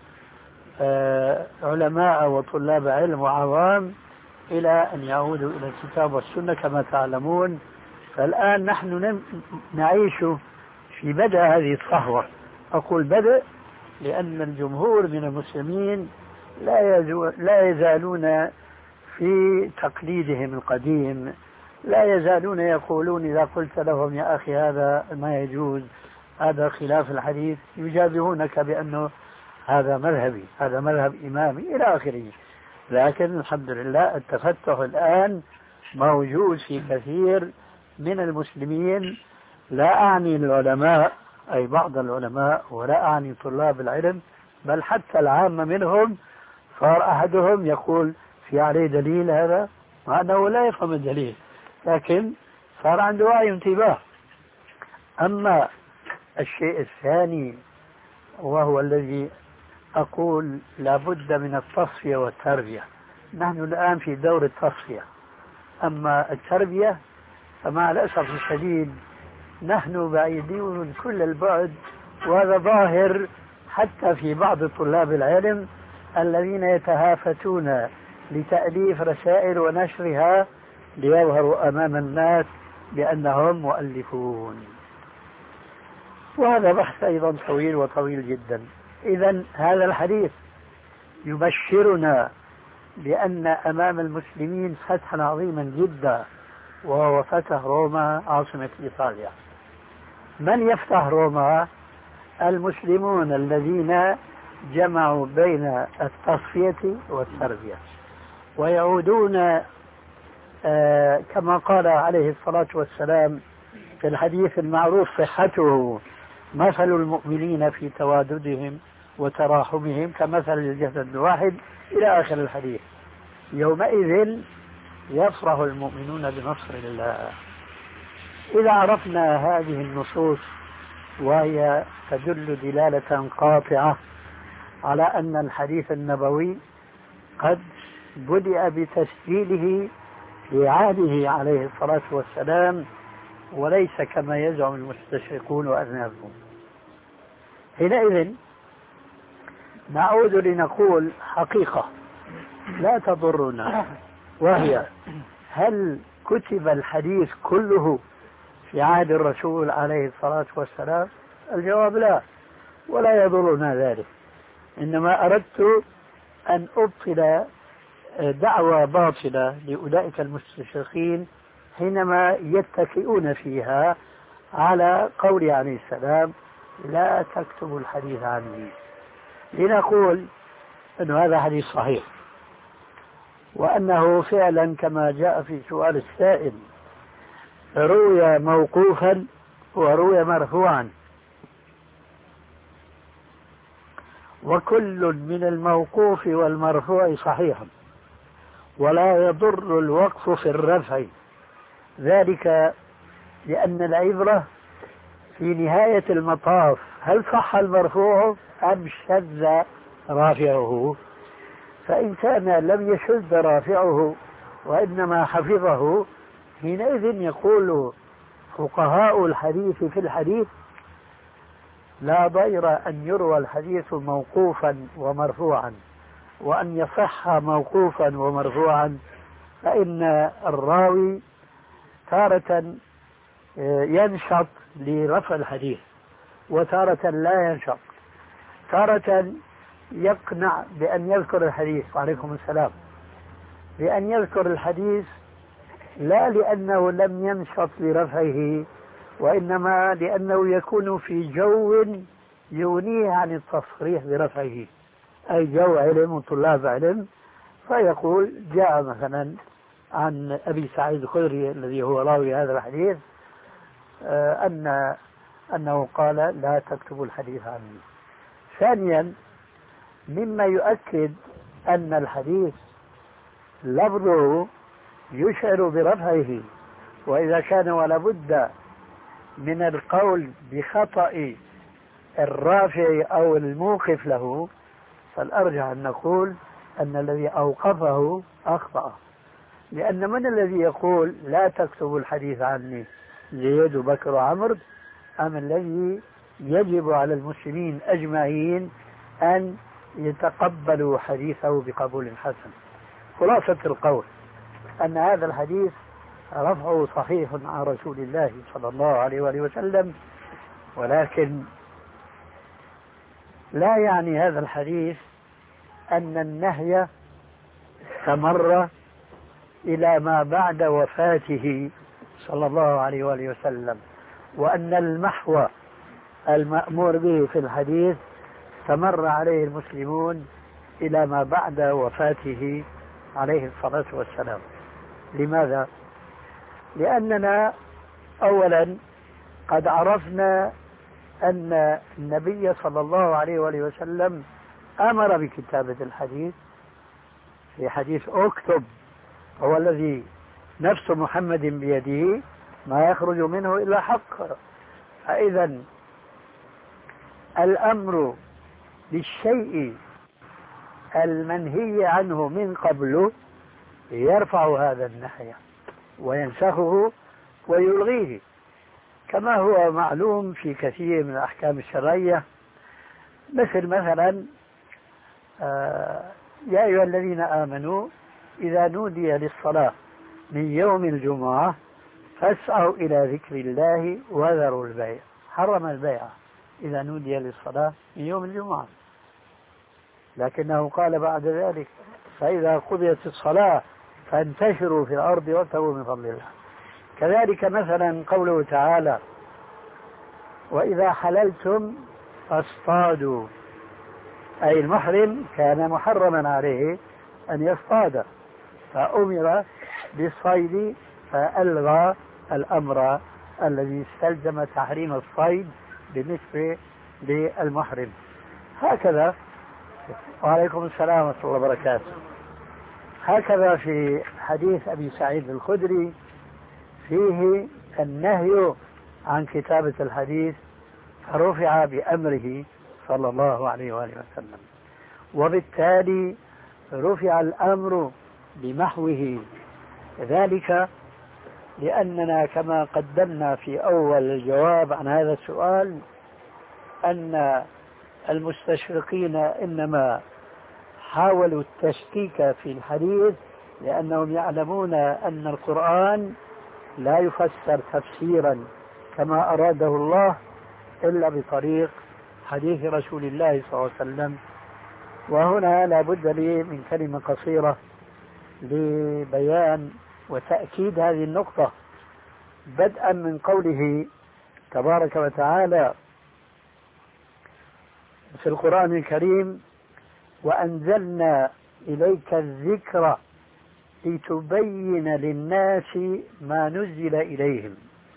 علماء وطلاب علم وعوام إلى أن يعودوا إلى الكتاب والسنة كما تعلمون. فالآن نحن نعيش في بدء هذه الصحوة. أقول بدء لأن الجمهور من المسلمين لا لا يزالون في تقليدهم القديم، لا يزالون يقولون إذا قلت لهم يا أخي هذا ما يجوز، هذا خلاف الحديث، يجابهونك بأنه هذا مذهبي، هذا مذهب إمامي إلى آخره. لكن الحمد لله التفتح الآن موجود في كثير من المسلمين، لا أعني العلماء أي بعض العلماء ولا أعني طلاب العلم، بل حتى العامة منهم صار أحدهم يقول في عليه دليل هذا مع أنه لا يفهم الدليل، لكن صار عنده وعي انتباه. أما الشيء الثاني وهو الذي أقول لابد من التصفية والتربية، نحن الآن في دور التصفية، أما التربية فمع الأسف الشديد نحن بعيدون كل البعد، وهذا ظاهر حتى في بعض طلاب العلم الذين يتهافتون لتأليف رسائل ونشرها ليظهروا أمام الناس بأنهم مؤلفون، وهذا بحث أيضا طويل وطويل جدا. إذن هذا الحديث يبشرنا بأن أمام المسلمين فتحا عظيما جدا، وهو فتح روما عاصمة إيطاليا. من يفتح روما؟ المسلمون الذين جمعوا بين التصفية والتربية، ويعودون آه كما قال عليه الصلاة والسلام في الحديث المعروف صحته: مثل المؤمنين في تواددهم وتراحمهم كمثل الجسد الواحد، إلى آخر الحديث. يومئذ يفرح المؤمنون بنصر الله. إذا عرفنا هذه النصوص وهي تدل دلالة قاطعة على أن الحديث النبوي قد بدأ بتسجيله في عهده عليه الصلاة والسلام، وليس كما يزعم المستشرقون وأذنابهم، حينئذ نعود لنقول حقيقة لا تضرنا، وهي: هل كتب الحديث كله في عهد الرسول عليه الصلاة والسلام؟ الجواب لا، ولا يضرنا ذلك. إنما أردت أن أبطل دعوة باطلة لأولئك المستشرقين حينما يتكئون فيها على قول عليه السلام: لا تكتبوا الحديث عني، لنقول أن هذا حديث صحيح، وأنه فعلا كما جاء في سؤال السائل روي موقوفا وروي مرفوعا، وكل من الموقوف والمرفوع صحيح، ولا يضر الوقف في الرفع، ذلك لأن العبرة في نهاية المطاف هل صح المرفوع أم شذ رافعه. فإن كان لم يشذ رافعه وإنما حفظه، حينئذ يقول فقهاء الحديث في الحديث: لا ضير أن يروى الحديث موقوفا ومرفوعا، وأن يصح موقوفا ومرفوعا، فإن الراوي تارة ينشط لرفع الحديث وتارة لا ينشط، تارة يقنع بأن يذكر الحديث، وعليكم السلام، بأن يذكر الحديث لا لأنه لم ينشط لرفعه، وإنما لأنه يكون في جو يغنيه عن التصريح برفعه، أي جو علم وطلاب علم، فيقول: جاء مثلا عن أبي سعيد الخدري الذي هو راوي هذا الحديث أن أنه قال: لا تكتبوا الحديث عني. ثانيا، مما يؤكد أن الحديث لفظه يشعر برفعه، وإذا كان ولا بد من القول بخطأ الرافع أو الموقف له، فالأرجح أن نقول أن الذي أوقفه أخطأ. لأن من الذي يقول لا تكتب الحديث عني زيد وبكر وعمر، أم الذي يجب على المسلمين أجمعين أن يتقبلوا حديثه بقبول حسن؟ خلاصة القول أن هذا الحديث رفعه صحيح عن رسول الله صلى الله عليه وآله وسلم، ولكن لا يعني هذا الحديث أن النهي استمر إلى ما بعد وفاته صلى الله عليه وآله وسلم، وأن المحو المأمور به في الحديث استمر عليه المسلمون إلى ما بعد وفاته عليه الصلاة والسلام. لماذا؟ لأننا أولا قد عرفنا أن النبي صلى الله عليه وآله وسلم أمر بكتابة الحديث في حديث اكتب، هو الذي نفس محمد بيده ما يخرج منه إلا حق. فإذا الأمر للشيء المنهي عنه من قبله يرفع هذا النهي وينسخه ويلغيه، كما هو معلوم في كثير من الأحكام الشرعية، مثل مثلا آه يا أيها الذين آمنوا إذا نودي للصلاة من يوم الجمعة فاسعوا إلى ذكر الله وذروا البيع. حرم البيع إذا نودي للصلاة من يوم الجمعة، لكنه قال بعد ذلك فإذا قضيت الصلاة فانتشروا في الأرض وابتغوا من فضل الله. كذلك مثلا قوله تعالى وإذا حللتم فاصطادوا، أي المحرم كان محرما عليه أن يصطاد، فأمر بالصيد فألغى الأمر الذي استلزم تحريم الصيد بالنسبة للمحرم. هكذا وعليكم السلام ورحمة الله وبركاته. هكذا في حديث أبي سعيد الخدري فيه النهي عن كتابة الحديث فرفع بأمره صلى الله عليه وآله وسلم، وبالتالي رفع الأمر بمحوه. ذلك لأننا كما قدمنا في أول الجواب عن هذا السؤال أن المستشرقين إنما حاولوا التشكيك في الحديث لأنهم يعلمون أن القرآن لا يفسر تفسيرا كما أراده الله إلا بطريق حديث رسول الله صلى الله عليه وسلم. وهنا لا بد لي من كلمة قصيرة لبيان وتأكيد هذه النقطة، بدءا من قوله تبارك وتعالى في القرآن الكريم وأنزلنا إليك الذكر لتبين للناس ما نزل إليهم.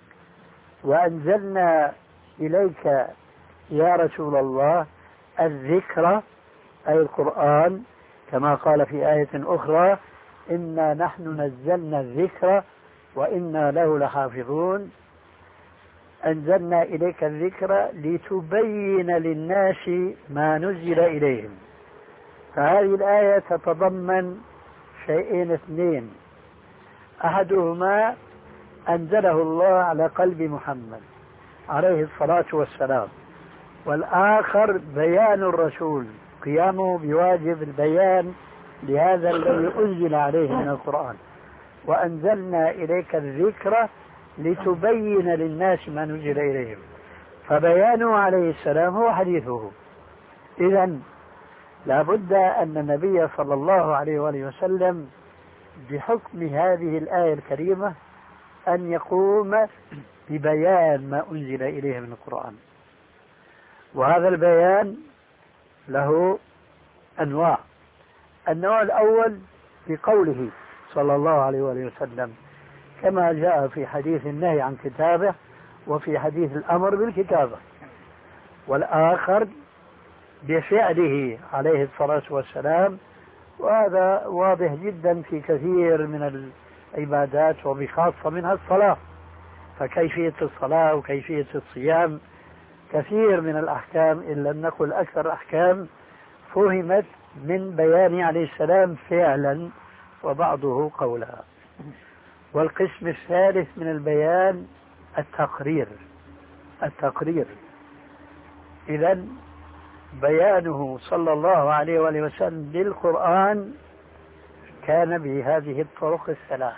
وأنزلنا إليك يا رسول الله الذكر أي القرآن، كما قال في آية أخرى إنا نحن نزلنا الذكر وإنا له لحافظون. أنزلنا إليك الذكر لتبين للناس ما نزل إليهم. فهذه الآية تتضمن شيئين اثنين، أحدهما أنزله الله على قلب محمد عليه الصلاة والسلام، والآخر بيان الرسول قيامه بواجب البيان لهذا الذي أنزل عليه من القرآن. وأنزلنا إليك الذكر لتبين للناس ما نزل إليهم، فبيانه عليه السلام هو حديثه. إذن لا بد أن النبي صلى الله عليه وآله وسلم بحكم هذه الآية الكريمة أن يقوم ببيان ما أنزل إليه من القرآن. وهذا البيان له أنواع. النوع الأول بقوله صلى الله عليه وآله وسلم كما جاء في حديث النهي عن كتابه وفي حديث الأمر بالكتابة، والآخر بفعله عليه الصلاة والسلام، وهذا واضح جدا في كثير من العبادات وبخاصة منها الصلاة. فكيفية الصلاة وكيفية الصيام كثير من الأحكام إن لم نقل أكثر الأحكام فهمت من بيان عليه السلام فعلا وبعضه قولا. والقسم الثالث من البيان التقرير التقرير إذن بيانه صلى الله عليه وآله وسلم للقرآن كان بهذه الطرق الثلاث.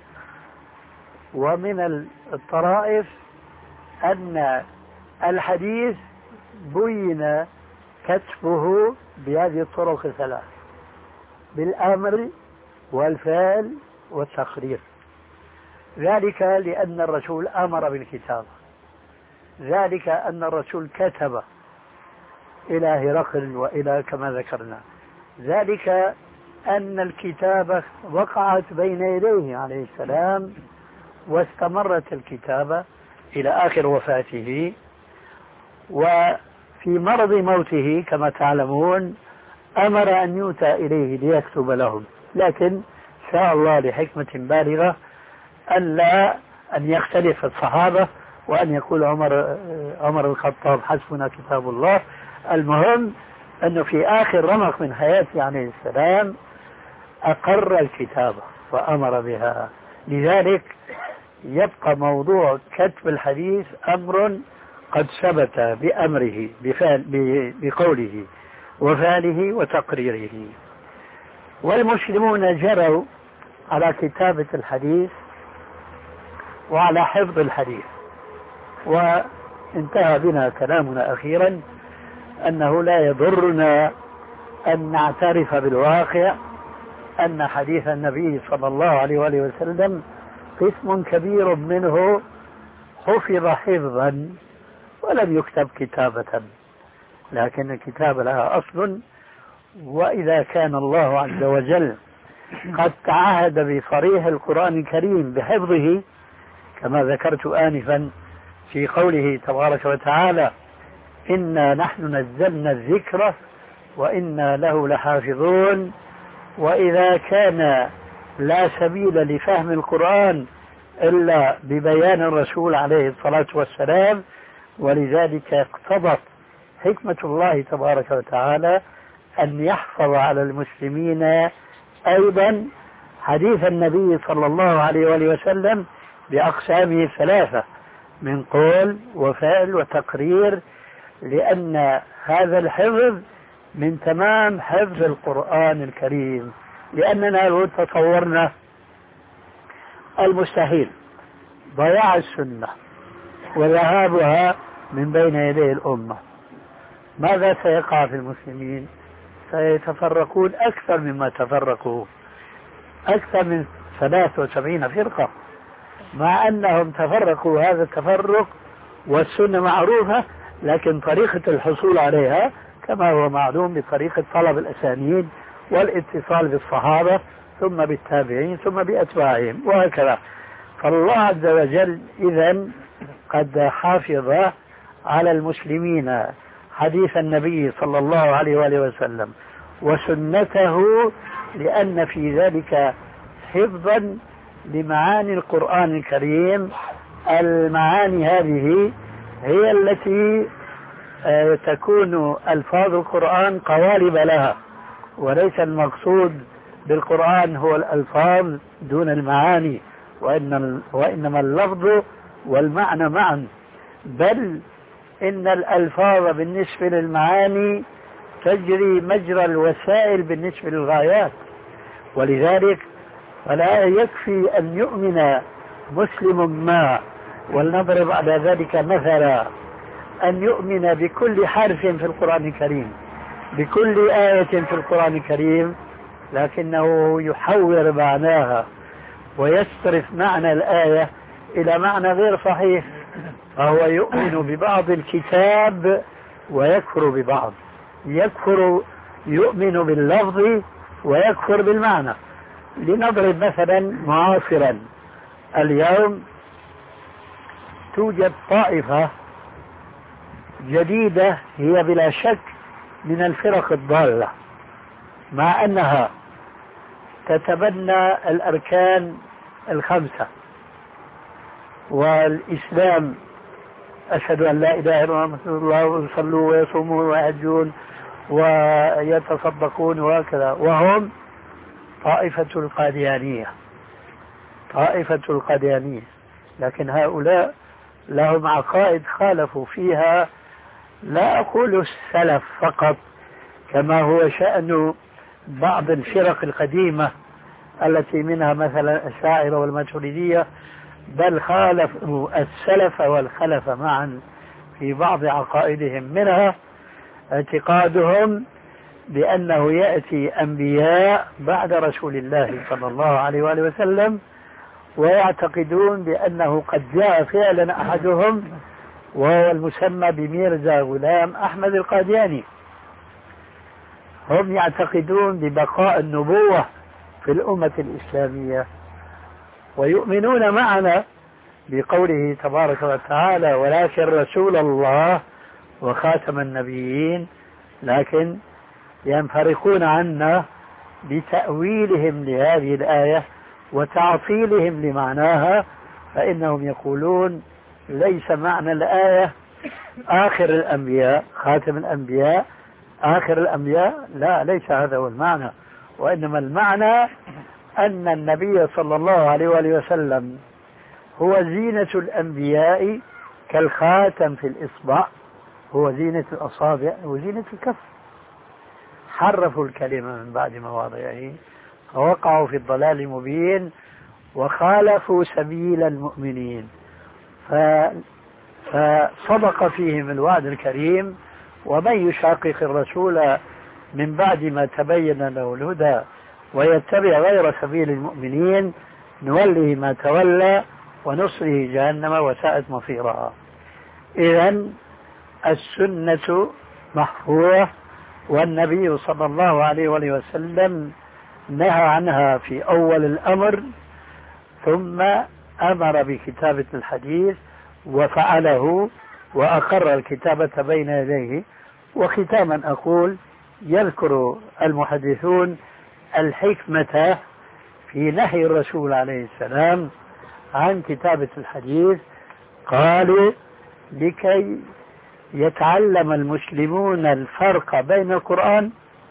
ومن الطرائف أن الحديث بين كتبه بهذه الطرق الثلاث بالأمر والفعل والتقرير. ذلك لأن الرسول أمر بالكتابة، ذلك أن الرسول كتب إلى هرقل وإلى كما ذكرنا، ذلك أن الكتابة وقعت بين يديه عليه السلام واستمرت الكتابة إلى آخر وفاته. وفي مرض موته كما تعلمون أمر أن يؤتى إليه ليكتب لهم، لكن شاء الله لحكمة بالغة ألا أن يختلف الصحابة وأن يقول عمر عمر الخطاب حسبنا كتاب الله. المهم أنه في آخر رمق من حياته عليه السلام أقر الكتابة وأمر بها. لذلك يبقى موضوع كتب الحديث أمر قد ثبت بأمره بفعل بقوله وفعله وتقريره. والمسلمون جروا على كتابة الحديث وعلى حفظ الحديث. وانتهى بنا كلامنا أخيرا أنه لا يضرنا أن نعترف بالواقع أن حديث النبي صلى الله عليه وآله وسلم قسم كبير منه حفظ حفظا ولم يكتب كتابة، لكن الكتابة لها أصل. وإذا كان الله عز وجل قد تعهد بصريح القرآن الكريم بحفظه كما ذكرت آنفا في قوله تبارك وتعالى إنا نحن نزلنا الذكر وإنا له لحافظون. وإذا كان لا سبيل لفهم القرآن إلا ببيان الرسول عليه الصلاة والسلام، ولذلك اقتضت حكمة الله تبارك وتعالى أن يحفظ على المسلمين أيضا حديث النبي صلى الله عليه وآله وسلم بأقسامه الثلاثة من قول وفعل وتقرير، لأن هذا الحفظ من تمام حفظ القرآن الكريم. لأننا لو تصورنا المستحيل ضياع السنة وذهابها من بين يدي الأمة، ماذا سيقع في المسلمين؟ سيتفرقون أكثر مما تفرقوا، أكثر من ثلاث وسبعين فرقة، مع أنهم تفرقوا هذا التفرق والسنة معروفة، لكن طريقة الحصول عليها كما هو معلوم بطريقة طلب الأسانيد والاتصال بالصحابة ثم بالتابعين ثم بأتباعهم وهكذا. فالله عز وجل إذن قد حافظ على المسلمين حديث النبي صلى الله عليه وآله وسلم وسنته، لأن في ذلك حفظا لمعاني القرآن الكريم. المعاني هذه هي التي تكون ألفاظ القرآن قوالب لها، وليس المقصود بالقرآن هو الألفاظ دون المعاني، وإن وإنما اللفظ والمعنى معا، بل إن الألفاظ بالنسبة للمعاني تجري مجرى الوسائل بالنسبة للغايات. ولذلك فلا يكفي أن يؤمن مسلم ما، ولنضرب على ذلك مثلا، أن يؤمن بكل حرف في القرآن الكريم بكل آية في القرآن الكريم، لكنه يحور معناها ويصرف معنى الآية إلى معنى غير صحيح، فهو يؤمن ببعض الكتاب ويكفر ببعض، يكفر يؤمن باللفظ ويكفر بالمعنى. لنضرب مثلا معاصرا، اليوم توجد طائفة جديدة هي بلا شك من الفرق الضالة، مع أنها تتبنى الأركان الخمسة والإسلام أشهد أن لا إله إلا الله محمد رسول الله ويصلوا ويصومون ويحجون ويتصدقون وهكذا، وهم طائفة القاديانية طائفة القاديانية لكن هؤلاء لهم عقائد خالفوا فيها، لا أقول السلف فقط كما هو شأن بعض الفرق القديمة التي منها مثلا الأشاعرة والماتريدية، بل خالفوا السلف والخلف معا في بعض عقائدهم، منها اعتقادهم بأنه يأتي أنبياء بعد رسول الله صلى الله عليه وآله وسلم، ويعتقدون بأنه قد جاء فعلا أحدهم وهو المسمى بميرزا غلام أحمد القادياني. هم يعتقدون ببقاء النبوة في الأمة الإسلامية، ويؤمنون معنا بقوله تبارك وتعالى ولكن رسول الله وخاتم النبيين، لكن ينفرقون عنا بتأويلهم لهذه الآية وتعطيلهم لمعناها، فإنهم يقولون ليس معنى الآية آخر الأنبياء خاتم الأنبياء آخر الأنبياء، لا، ليس هذا هو المعنى، وإنما المعنى أن النبي صلى الله عليه وآله وسلم هو زينة الأنبياء كالخاتم في الإصبع، هو زينة الأصابع وزينة الكف. حرفوا الكلمة من بعد مواضعه فوقعوا في الضلال المبين وخالفوا سبيل المؤمنين، فصدق فيهم الوعد الكريم ومن يشاقق الرسول من بعد ما تبين له الهدى ويتبع غير سبيل المؤمنين نوله ما تولى ونصره جهنم وساءت مصيرها. إذن السنة محفوظة، والنبي صلى الله عليه وآله وسلم نهى عنها في أول الأمر، ثم أمر بكتابة الحديث وفعله وأقر الكتابة بين يديه. وختاما أقول يذكر المحدثون الحكمة في نهي الرسول عليه السلام عن كتابة الحديث، قالوا لكي يتعلم المسلمون الفرق بين القرآن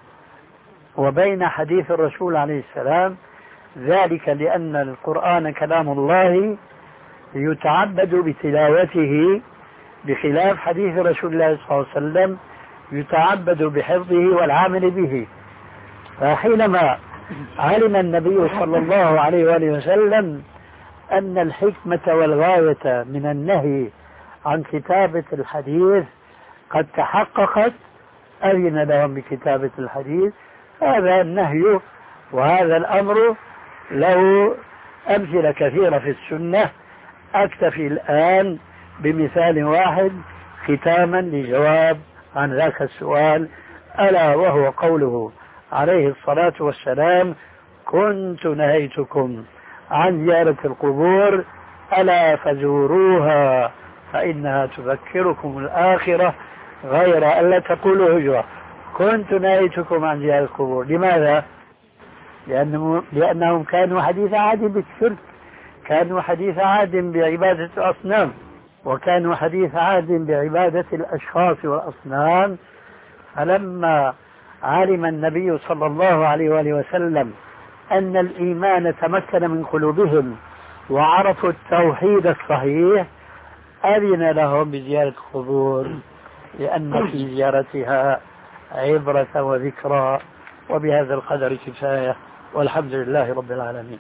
وبين حديث الرسول عليه السلام، ذلك لأن القرآن كلام الله يتعبد بتلاوته بخلاف حديث رسول الله صلى الله عليه وسلم يتعبد بحفظه والعمل به. فحينما علم النبي صلى الله عليه وآله وسلم أن الحكمة والغاية من النهي عن كتابة الحديث قد تحققت، أذن لهم بكتابة الحديث. هذا النهي وهذا الأمر له أمثلة كثيرة في السنة، أكتفي الآن بمثال واحد ختاما لجواب عن ذاك السؤال، ألا وهو قوله عليه الصلاة والسلام كنت نهيتكم عن زيارة القبور ألا فزوروها فإنها تذكركم الآخرة غير ألا تقولوا هجرة. كنت نهيتكم عن زيارة القبور، لماذا؟ لأنهم, لأنهم كانوا حديث عهد بالشرك، كانوا حديث عهد بعبادة الأصنام، وكانوا حديث عهد بعبادة الأشخاص والأصنام. فلما علم النبي صلى الله عليه وآله وسلم أن الإيمان تمكن من قلوبهم وعرفوا التوحيد الصحيح أذن لهم بزيارة القبور، لأن في زيارتها عبرة وذكرى. وبهذا القدر كفاية، والحمد لله رب العالمين.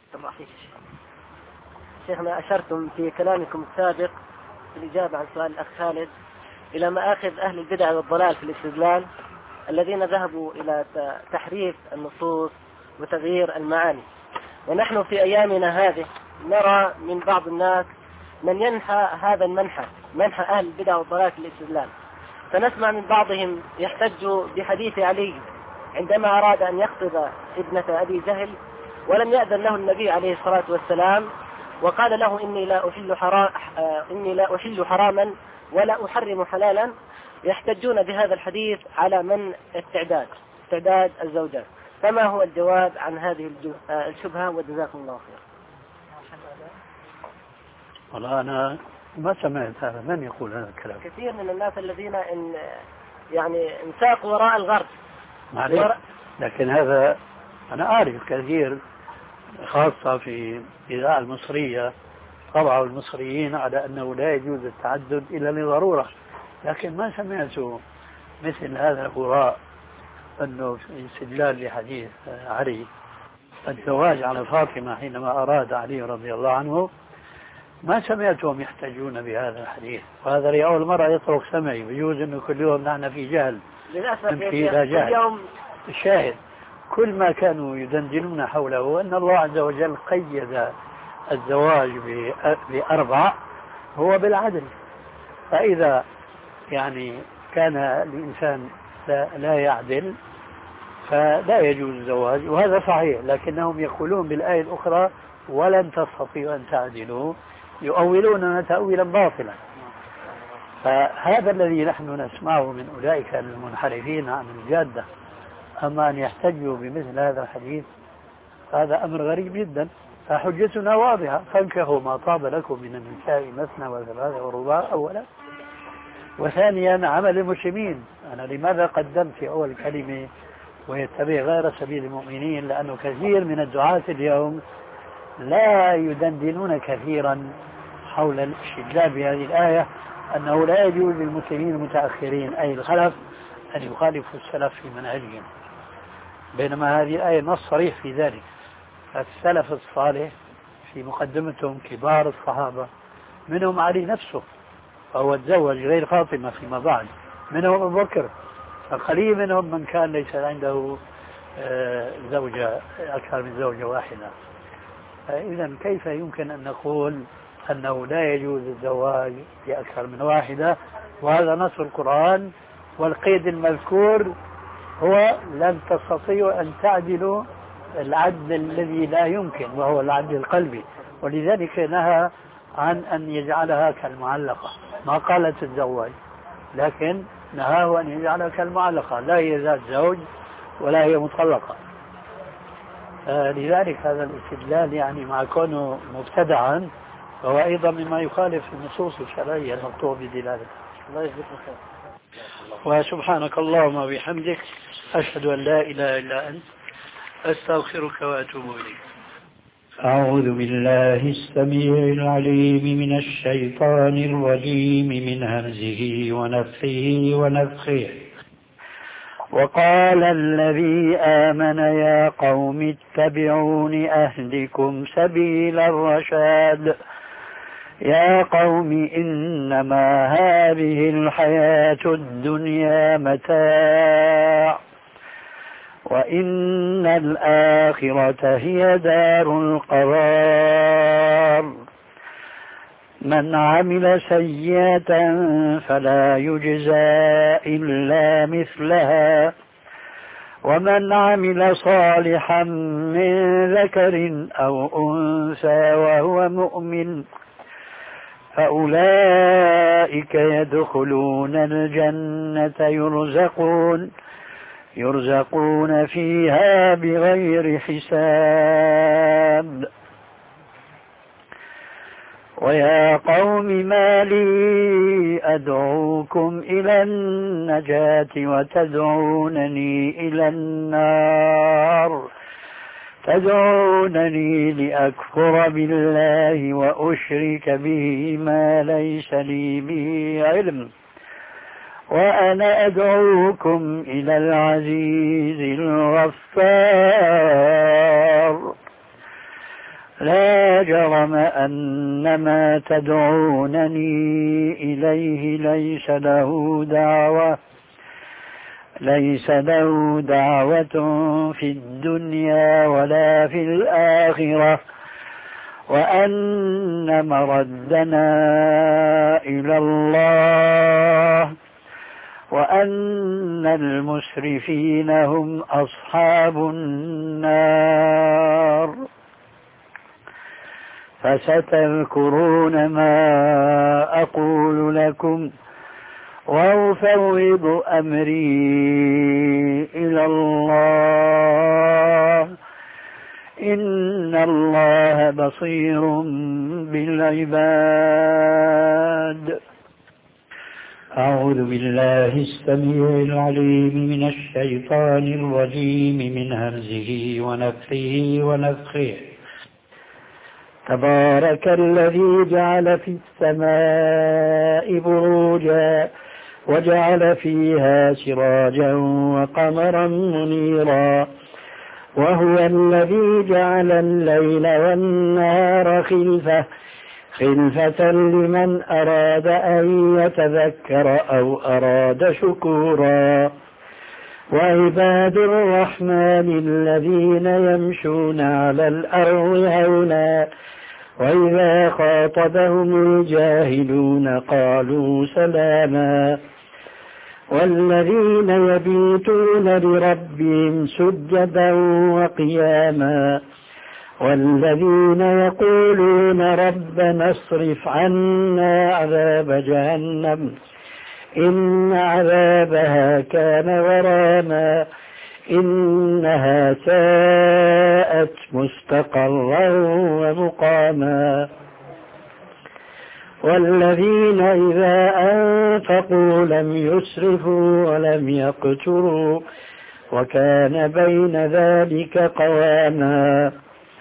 شيخنا، أشرتم في كلامكم السابق في الإجابة عن سؤال الأخ خالد إلى مآخذ أهل البدع والضلال في الاستدلال الذين ذهبوا إلى تحريف النصوص وتغيير المعاني. ونحن في أيامنا هذه نرى من بعض الناس من ينحى هذا المنحى، منحى أهل البدع والضلال في الاستدلال. فنسمع من بعضهم يحتج بحديث علي عندما أراد أن يخطب ابنة أبي جهل ولم يأذن له النبي عليه الصلاة والسلام، وقال له إني لا أحل حرام إني لا أحل حراما ولا أحرم حلالا. يحتجون بهذا الحديث على من استعداد استعداد الزوجات. فما هو الجواب عن هذه الشبهة؟ وجزاكم الله خير. والله أنا ما سمعت هذا، من يقول هذا الكلام؟ كثير من الناس الذين إن يعني انساقوا وراء الغرب. وراء... لكن هذا أنا أعرف كثير، خاصة في الإذاعة المصرية طبعوا المصريين على أنه لا يجوز التعدد إلا لضرورة، لكن ما سمعت مثل هذا الهراء أنه في استدلال لحديث علي الزواج على فاطمة حينما أراد علي رضي الله عنه، ما سمعتهم يحتجون بهذا الحديث، وهذا لأول مرة يطرق سمعي، بيجوز أنه كل يوم نحن في جهل للأسف إلى جهل. الشاهد كل ما كانوا يدندنون حوله أن الله عز وجل قيد الزواج بأربع هو بالعدل، فإذا يعني كان الإنسان لا يعدل فلا يجوز الزواج، وهذا صحيح، لكنهم يقولون بالآية الأخرى ولن تستطيعوا أن تعدلوا، يؤولوننا تأويلا باطلا. فهذا الذي نحن نسمعه من أولئك المنحرفين عن الجادة. أما أن يحتجوا بمثل هذا الحديث هذا أمر غريب جدا. فحجتنا واضحة، فانكحوا ما طاب لكم من النساء مثنى وثلاث ورباع أولا، وثانيا عمل المسلمين. أنا لماذا قدمت في أول كلمة ويتبع غير سبيل المؤمنين؟ لأنه كثير من الدعاة اليوم لا يدندنون كثيرا حول الاستدلال بهذه الآية أنه لا يجوز للمسلمين المتأخرين أي الخلف أن يخالفوا السلف في منهجهم، بينما هذه الآية نص صريح في ذلك. السلف الصالح في مقدمتهم كبار الصحابة، منهم علي نفسه فهو تزوج غير فاطمة فيما بعد، منهم أبو بكر، فقليل منهم من كان ليس عنده زوجة أكثر من زوجة واحدة. إذا كيف يمكن أن نقول أنه لا يجوز الزواج بأكثر من واحدة؟ وهذا نص القرآن، والقيد المذكور هو لن تستطيعوا أن تعدلوا العدل الذي لا يمكن، وهو العدل القلبي، ولذلك نهى عن أن يجعلها كالمعلقة، ما قالت تتزوج، لكن نهاه أن يجعلها كالمعلقة، لا هي ذات زوج ولا هي مطلقة. آه لذلك هذا الاستدلال يعني مع كونه مبتدعا فهو أيضا مما يخالف النصوص الشرعية المقطوع بدلالته. الله يجزيك خير. وسبحانك اللهم وبحمدك أشهد أن لا إله إلا أنت أستغفرك وأتوب إليك. أعوذ بالله السميع العليم من الشيطان الرجيم من همزه ونفخه ونفخه. وقال الذي آمن يا قوم اتبعون أهدكم سبيل الرشاد يا قوم إنما هذه الحياة الدنيا متاع وإن الآخرة هي دار القرار من عمل سيئة فلا يجزى إلا مثلها ومن عمل صالحا من ذكر أو أنثى وهو مؤمن فأولئك يدخلون الجنة يرزقون يرزقون فيها بغير حساب ويا قوم ما لي أدعوكم إلى النجاة وتدعونني إلى النار تدعونني لأكفر بالله وأشرك به ما ليس لي به علم وأنا أدعوكم إلى العزيز الغفار لا جرم أن ما تدعونني إليه ليس له دعوة ليس له دعوة في الدنيا ولا في الآخرة وأن مردنا إلى الله وأن المسرفين هم أصحاب النار فستذكرون ما أقول لكم وأفوض أمري إلى الله إن الله الله بصير بالعباد. أعوذ بالله السميع العليم من الشيطان الرجيم من همزه ونفخه ونفخه. تبارك الذي جعل في السماء بروجا وجعل فيها سراجا وقمرا منيرا وهو الذي جعل الليل والنهار خلفة خلفة لمن أراد أن يتذكر أو أراد شكورا. وعباد الرحمن الذين يمشون على الأرض هونا وإذا خاطبهم الجاهلون قالوا سلاما. والذين يبيتون لربهم سجدا وقياما والذين يقولون ربنا اصرف عنا عذاب جهنم إن عذابها كان غراما إنها ساءت مستقرا ومقاما. والذين إذا أنفقوا لم يسرفوا ولم يقتروا وكان بين ذلك قواما.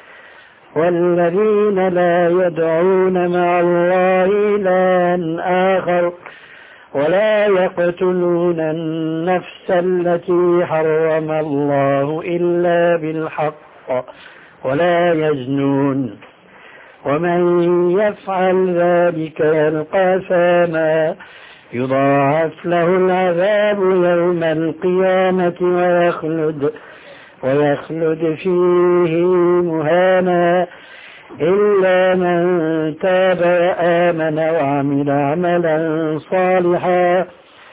والذين لا يدعون مع الله إلها آخر ولا يقتلون النفس التي حرم الله إلا بالحق ولا يزنون ومن يفعل ذلك يلقى أثاما يضاعف له العذاب يوم القيامة ويخلد ويخلد فيه مهانا إلا من تاب وآمن وعمل عملا صالحا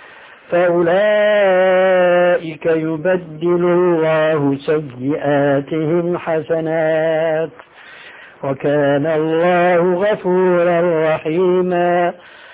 فأولئك يبدل الله سيئاتهم حسنات وكان الله غفورا رحيما.